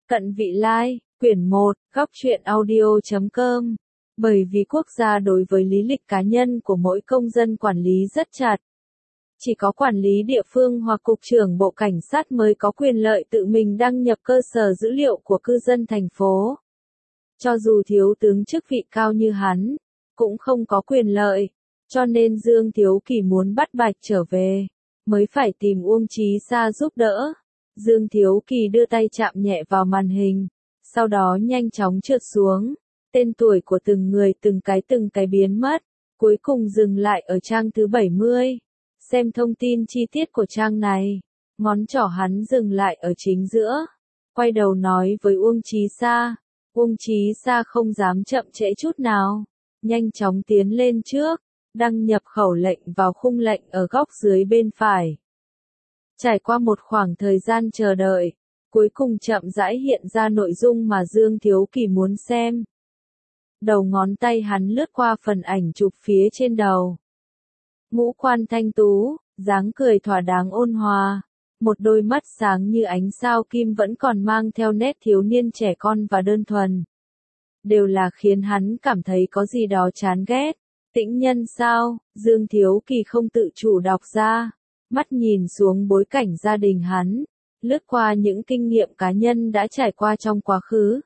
Cận Vị Lai, quyển 1, góc truyện audio.com. Bởi vì quốc gia đối với lý lịch cá nhân của mỗi công dân quản lý rất chặt. Chỉ có quản lý địa phương hoặc cục trưởng Bộ Cảnh sát mới có quyền lợi tự mình đăng nhập cơ sở dữ liệu của cư dân thành phố. Cho dù thiếu tướng chức vị cao như hắn, cũng không có quyền lợi. Cho nên Dương Thiếu Kỳ muốn bắt Bạch trở về, mới phải tìm Uông Chí Sa giúp đỡ. Dương Thiếu Kỳ đưa tay chạm nhẹ vào màn hình, sau đó nhanh chóng trượt xuống. Tên tuổi của từng người từng cái biến mất, cuối cùng dừng lại ở trang thứ 70. Xem thông tin chi tiết của trang này, ngón trỏ hắn dừng lại ở chính giữa. Quay đầu nói với Uông Chí Sa. Uông Chí Sa không dám chậm trễ chút nào, nhanh chóng tiến lên trước, đăng nhập khẩu lệnh vào khung lệnh ở góc dưới bên phải. Trải qua một khoảng thời gian chờ đợi, cuối cùng chậm rãi hiện ra nội dung mà Dương Thiếu Kỳ muốn xem. Đầu ngón tay hắn lướt qua phần ảnh chụp phía trên đầu. Ngũ quan thanh tú, dáng cười thỏa đáng ôn hòa, một đôi mắt sáng như ánh sao kim vẫn còn mang theo nét thiếu niên trẻ con và đơn thuần. Đều là khiến hắn cảm thấy có gì đó chán ghét. Tĩnh nhân sao? Dương Thiếu Kỳ không tự chủ đọc ra, mắt nhìn xuống bối cảnh gia đình hắn, lướt qua những kinh nghiệm cá nhân đã trải qua trong quá khứ.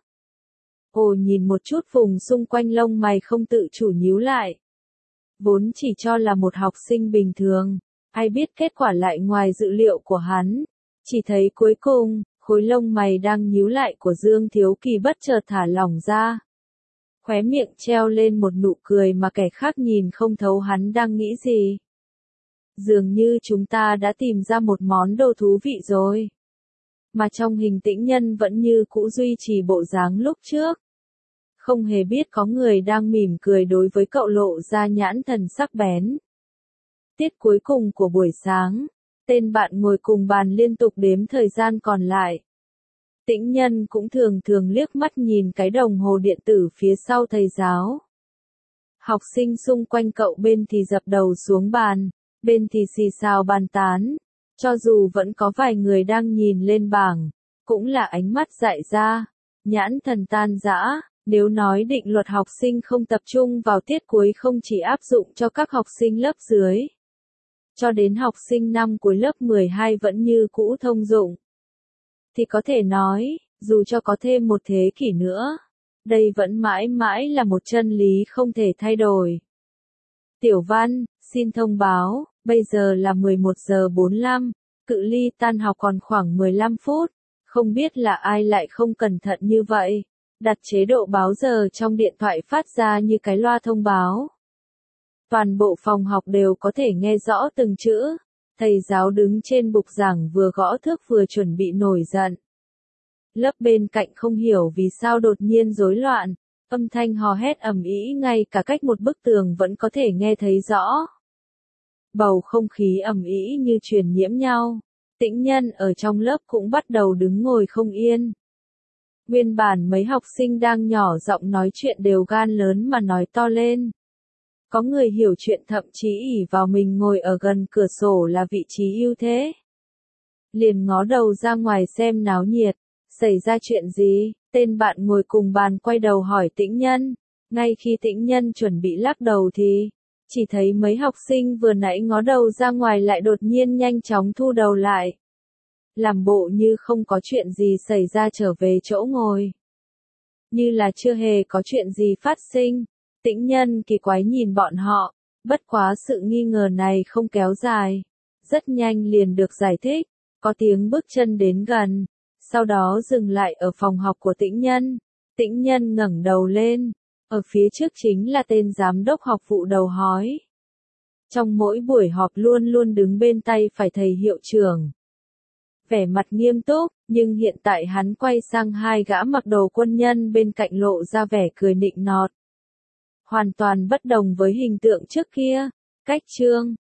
Ồ, nhìn một chút vùng xung quanh lông mày không tự chủ nhíu lại. Vốn chỉ cho là một học sinh bình thường, ai biết kết quả lại ngoài dự liệu của hắn. Chỉ thấy cuối cùng, khối lông mày đang nhíu lại của Dương Thiếu Kỳ bất chợt thả lỏng ra. Khóe miệng treo lên một nụ cười mà kẻ khác nhìn không thấu hắn đang nghĩ gì. Dường như chúng ta đã tìm ra một món đồ thú vị rồi. Mà trong hình Tĩnh Nhân vẫn như cũ duy trì bộ dáng lúc trước. Không hề biết có người đang mỉm cười đối với cậu, lộ ra nhãn thần sắc bén. Tiết cuối cùng của buổi sáng, tên bạn ngồi cùng bàn liên tục đếm thời gian còn lại. Tĩnh Nhân cũng thường thường liếc mắt nhìn cái đồng hồ điện tử phía sau thầy giáo. Học sinh xung quanh cậu bên thì dập đầu xuống bàn, bên thì xì xào bàn tán. Cho dù vẫn có vài người đang nhìn lên bảng, cũng là ánh mắt dại ra, nhãn thần tan rã. Nếu nói định luật học sinh không tập trung vào tiết cuối không chỉ áp dụng cho các học sinh lớp dưới, cho đến học sinh năm cuối lớp 12 vẫn như cũ thông dụng, thì có thể nói, dù cho có thêm một thế kỷ nữa, đây vẫn mãi mãi là một chân lý không thể thay đổi. Tiểu Văn, xin thông báo, bây giờ là 11 giờ 45, cự ly tan học còn khoảng 15 phút, không biết là ai lại không cẩn thận như vậy. Đặt chế độ báo giờ trong điện thoại phát ra như cái loa thông báo. Toàn bộ phòng học đều có thể nghe rõ từng chữ. Thầy giáo đứng trên bục giảng vừa gõ thước vừa chuẩn bị nổi giận. Lớp bên cạnh không hiểu vì sao đột nhiên rối loạn, âm thanh hò hét ầm ĩ ngay cả cách một bức tường vẫn có thể nghe thấy rõ. Bầu không khí ầm ĩ như truyền nhiễm nhau. Tĩnh Nhân ở trong lớp cũng bắt đầu đứng ngồi không yên. Nguyên bản mấy học sinh đang nhỏ giọng nói chuyện đều gan lớn mà nói to lên. Có người hiểu chuyện thậm chí ỷ vào mình ngồi ở gần cửa sổ là vị trí ưu thế. Liền ngó đầu ra ngoài xem náo nhiệt, xảy ra chuyện gì, tên bạn ngồi cùng bàn quay đầu hỏi Tĩnh Nhân. Ngay khi Tĩnh Nhân chuẩn bị lắc đầu thì, chỉ thấy mấy học sinh vừa nãy ngó đầu ra ngoài lại đột nhiên nhanh chóng thu đầu lại. Làm bộ như không có chuyện gì xảy ra trở về chỗ ngồi. Như là chưa hề có chuyện gì phát sinh. Tĩnh Nhân kỳ quái nhìn bọn họ, bất quá sự nghi ngờ này không kéo dài. Rất nhanh liền được giải thích, có tiếng bước chân đến gần, sau đó dừng lại ở phòng học của Tĩnh Nhân. Tĩnh Nhân ngẩng đầu lên, ở phía trước chính là tên giám đốc học vụ đầu hói. Trong mỗi buổi họp luôn luôn đứng bên tay phải thầy hiệu trưởng. Vẻ mặt nghiêm túc, nhưng hiện tại hắn quay sang hai gã mặc đồ quân nhân bên cạnh lộ ra vẻ cười nịnh nọt. Hoàn toàn bất đồng với hình tượng trước kia. Cách chương,